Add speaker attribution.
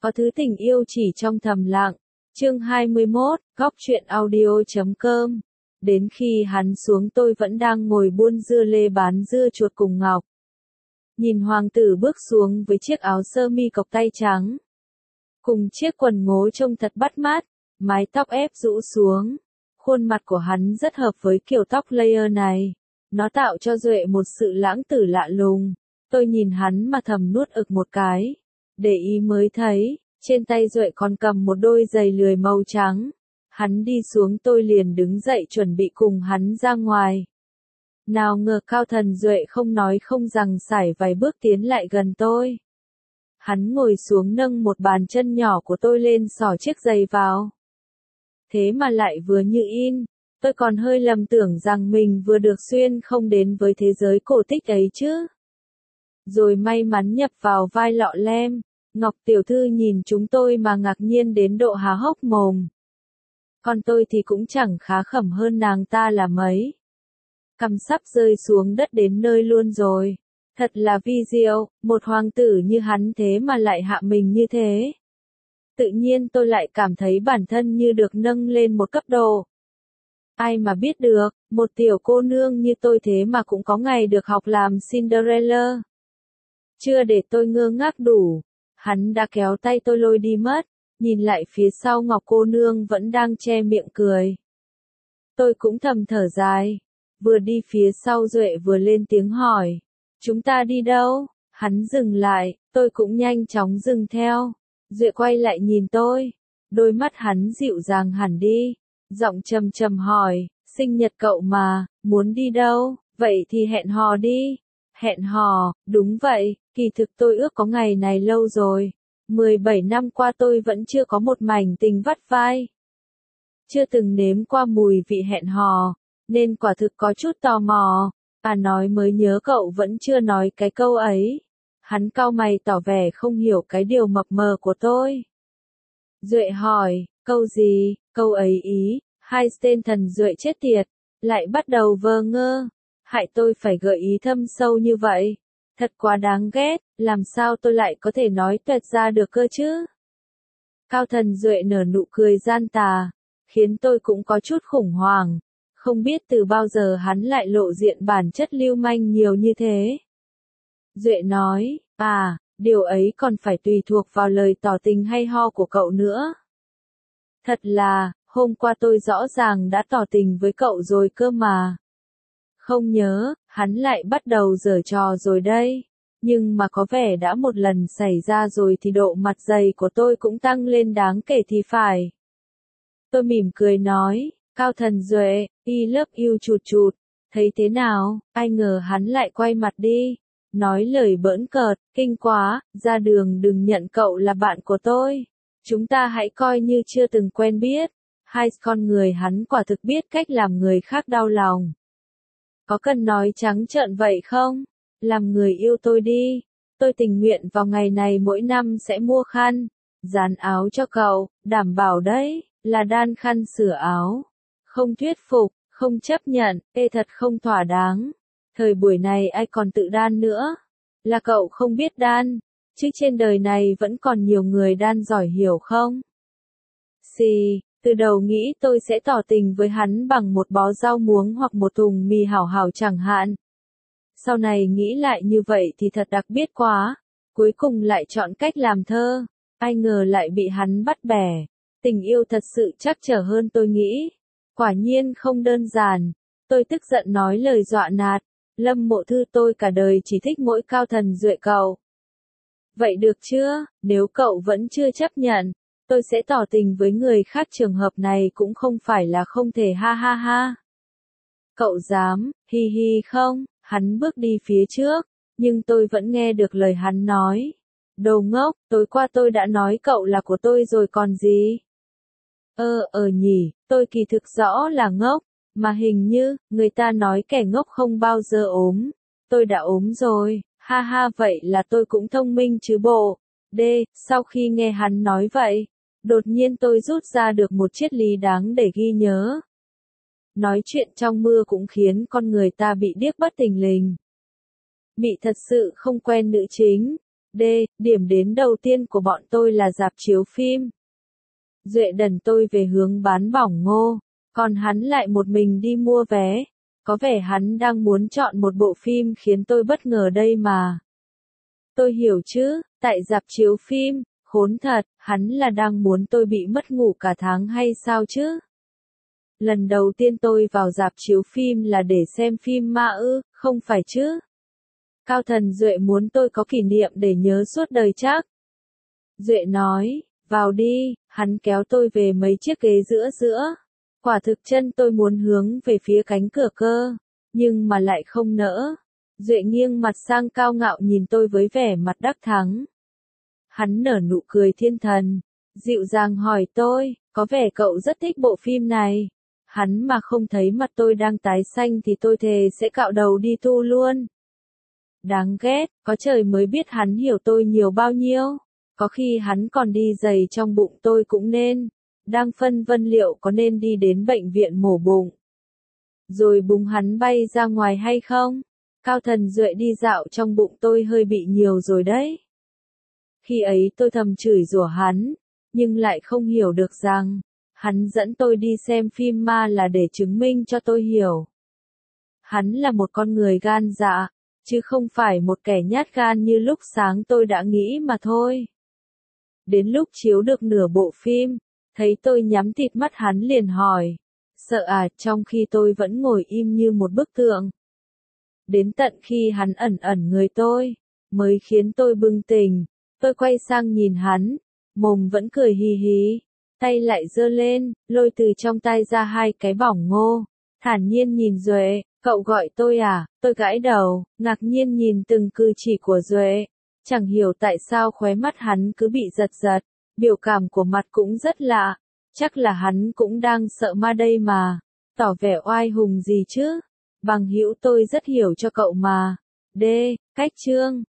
Speaker 1: Có thứ tình yêu chỉ trong thầm lặng. Chương 21, Góc truyện audio.com. Đến khi hắn xuống tôi vẫn đang ngồi buôn dưa lê bán dưa chuột cùng Ngọc. Nhìn hoàng tử bước xuống với chiếc áo sơ mi cộc tay trắng. Cùng chiếc quần ngố trông thật bắt mắt, mái tóc ép rũ xuống. Khuôn mặt của hắn rất hợp với kiểu tóc layer này. Nó tạo cho Duệ một sự lãng tử lạ lùng. Tôi nhìn hắn mà thầm nuốt ực một cái. Để ý mới thấy, trên tay Duệ còn cầm một đôi giày lười màu trắng. Hắn đi xuống tôi liền đứng dậy chuẩn bị cùng hắn ra ngoài. Nào ngờ Cao Thần Duệ không nói không rằng sải vài bước tiến lại gần tôi. Hắn ngồi xuống nâng một bàn chân nhỏ của tôi lên xỏ chiếc giày vào. Thế mà lại vừa như in, tôi còn hơi lầm tưởng rằng mình vừa được xuyên không đến với thế giới cổ tích ấy chứ. Rồi may mắn nhập vào vai lọ lem, Ngọc tiểu thư nhìn chúng tôi mà ngạc nhiên đến độ há hốc mồm. Còn tôi thì cũng chẳng khá khẩm hơn nàng ta là mấy. Cằm sắp rơi xuống đất đến nơi luôn rồi. Thật là vi diệu, một hoàng tử như hắn thế mà lại hạ mình như thế. Tự nhiên tôi lại cảm thấy bản thân như được nâng lên một cấp độ. Ai mà biết được, một tiểu cô nương như tôi thế mà cũng có ngày được học làm Cinderella. Chưa để tôi ngơ ngác đủ, hắn đã kéo tay tôi lôi đi mất, nhìn lại phía sau Ngọc cô nương vẫn đang che miệng cười. Tôi cũng thầm thở dài, vừa đi phía sau Duệ vừa lên tiếng hỏi, chúng ta đi đâu? Hắn dừng lại, tôi cũng nhanh chóng dừng theo. Duệ quay lại nhìn tôi, đôi mắt hắn dịu dàng hẳn đi, giọng trầm trầm hỏi, sinh nhật cậu mà, muốn đi đâu? Vậy thì hẹn hò đi. Hẹn hò, đúng vậy, kỳ thực tôi ước có ngày này lâu rồi. 17 năm qua tôi vẫn chưa có một mảnh tình vắt vai. Chưa từng nếm qua mùi vị hẹn hò, nên quả thực có chút tò mò. À nói mới nhớ cậu vẫn chưa nói cái câu ấy. Hắn cau mày tỏ vẻ không hiểu cái điều mập mờ của tôi. Duệ hỏi, câu gì, câu ấy ý, hai tên thần Duệ chết tiệt, lại bắt đầu vờ ngơ. Hại tôi phải gợi ý thâm sâu như vậy. Thật quá đáng ghét, làm sao tôi lại có thể nói toẹt ra được cơ chứ? Cao Thần Duệ nở nụ cười gian tà, khiến tôi cũng có chút khủng hoảng. Không biết từ bao giờ hắn lại lộ diện bản chất lưu manh nhiều như thế. Duệ nói, điều ấy còn phải tùy thuộc vào lời tỏ tình hay ho của cậu nữa. Thật là, hôm qua tôi rõ ràng đã tỏ tình với cậu rồi cơ mà. Không nhớ, hắn lại bắt đầu giở trò rồi đây. Nhưng mà có vẻ đã một lần xảy ra rồi thì độ mặt dày của tôi cũng tăng lên đáng kể thì phải. Tôi mỉm cười nói, Cao Thần Duệ, I love you chụt chụt, thấy thế nào? Ai ngờ hắn lại quay mặt đi, nói lời bỡn cợt, kinh quá, ra đường đừng nhận cậu là bạn của tôi. Chúng ta hãy coi như chưa từng quen biết. Hai con người hắn quả thực biết cách làm người khác đau lòng. Có cần nói trắng trợn vậy không? Làm người yêu tôi đi. Tôi tình nguyện vào ngày này mỗi năm sẽ mua khăn, dán áo cho cậu, đảm bảo đấy, là đan khăn sửa áo. Không thuyết phục, không chấp nhận, thật không thỏa đáng. Thời buổi này ai còn tự đan nữa? Là cậu không biết đan, chứ trên đời này vẫn còn nhiều người đan giỏi hiểu không? Từ đầu nghĩ tôi sẽ tỏ tình với hắn bằng một bó rau muống hoặc một thùng mì hảo hảo chẳng hạn. Sau này nghĩ lại như vậy thì thật đặc biệt quá. Cuối cùng lại chọn cách làm thơ. Ai ngờ lại bị hắn bắt bẻ. Tình yêu thật sự trắc trở hơn tôi nghĩ. Quả nhiên không đơn giản. Tôi tức giận nói lời dọa nạt. Lâm Mộ Thư tôi cả đời chỉ thích mỗi Cao Thần Duệ cậu. Vậy được chưa, nếu cậu vẫn chưa chấp nhận, tôi sẽ tỏ tình với người khác, trường hợp này cũng không phải là không thể, ha ha ha. Cậu dám, hi hi không? Hắn bước đi phía trước, nhưng tôi vẫn nghe được lời hắn nói. Đồ ngốc, tối qua tôi đã nói cậu là của tôi rồi còn gì? Nhỉ, tôi kỳ thực rõ là ngốc, mà hình như, người ta nói kẻ ngốc không bao giờ ốm. Tôi đã ốm rồi, ha ha, vậy là tôi cũng thông minh chứ bộ. Sau khi nghe hắn nói vậy, đột nhiên tôi rút ra được một triết lý đáng để ghi nhớ. Nói chuyện trong mưa cũng khiến con người ta bị điếc bất thình lình. Bị thật sự không quen nữ chính, D. Điểm đến đầu tiên của bọn tôi là rạp chiếu phim. Duệ đần tôi về hướng bán bỏng ngô, còn hắn lại một mình đi mua vé. Có vẻ hắn đang muốn chọn một bộ phim khiến tôi bất ngờ đây mà. Tôi hiểu chứ, tại rạp chiếu phim, khốn thật, hắn là đang muốn tôi bị mất ngủ cả tháng hay sao chứ? Lần đầu tiên tôi vào rạp chiếu phim là để xem phim ma ư, không phải chứ? Cao Thần Duệ muốn tôi có kỷ niệm để nhớ suốt đời chắc. Duệ nói, vào đi, hắn kéo tôi về mấy chiếc ghế giữa. Quả thực chân tôi muốn hướng về phía cánh cửa cơ, nhưng mà lại không nỡ. Duệ nghiêng mặt sang cao ngạo nhìn tôi với vẻ mặt đắc thắng. Hắn nở nụ cười thiên thần, dịu dàng hỏi tôi, có vẻ cậu rất thích bộ phim này. Hắn mà không thấy mặt tôi đang tái xanh thì tôi thề sẽ cạo đầu đi tu luôn. Đáng ghét, có trời mới biết hắn hiểu tôi nhiều bao nhiêu. Có khi hắn còn đi giày trong bụng tôi cũng nên. Đang phân vân liệu có nên đi đến bệnh viện mổ bụng. Rồi bụng hắn bay ra ngoài hay không? Cao Thần Duệ đi dạo trong bụng tôi hơi bị nhiều rồi đấy. Khi ấy tôi thầm chửi rủa hắn, nhưng lại không hiểu được rằng, hắn dẫn tôi đi xem phim ma là để chứng minh cho tôi hiểu. Hắn là một con người gan dạ, chứ không phải một kẻ nhát gan như lúc sáng tôi đã nghĩ mà thôi. Đến lúc chiếu được nửa bộ phim, thấy tôi nhắm tịt mắt hắn liền hỏi, sợ à, trong khi tôi vẫn ngồi im như một bức tượng. Đến tận khi hắn ẩn người tôi, mới khiến tôi bừng tỉnh. Tôi quay sang nhìn hắn, mồm vẫn cười hì hì, tay lại giơ lên, lôi từ trong tay ra hai cái bỏng ngô, thản nhiên nhìn Duệ, cậu gọi tôi à? Tôi gãi đầu, ngạc nhiên nhìn từng cử chỉ của Duệ, chẳng hiểu tại sao khóe mắt hắn cứ bị giật giật, biểu cảm của mặt cũng rất lạ, chắc là hắn cũng đang sợ ma đây mà, tỏ vẻ oai hùng gì chứ? Bằng hữu tôi rất hiểu cho cậu mà. D. Cách chương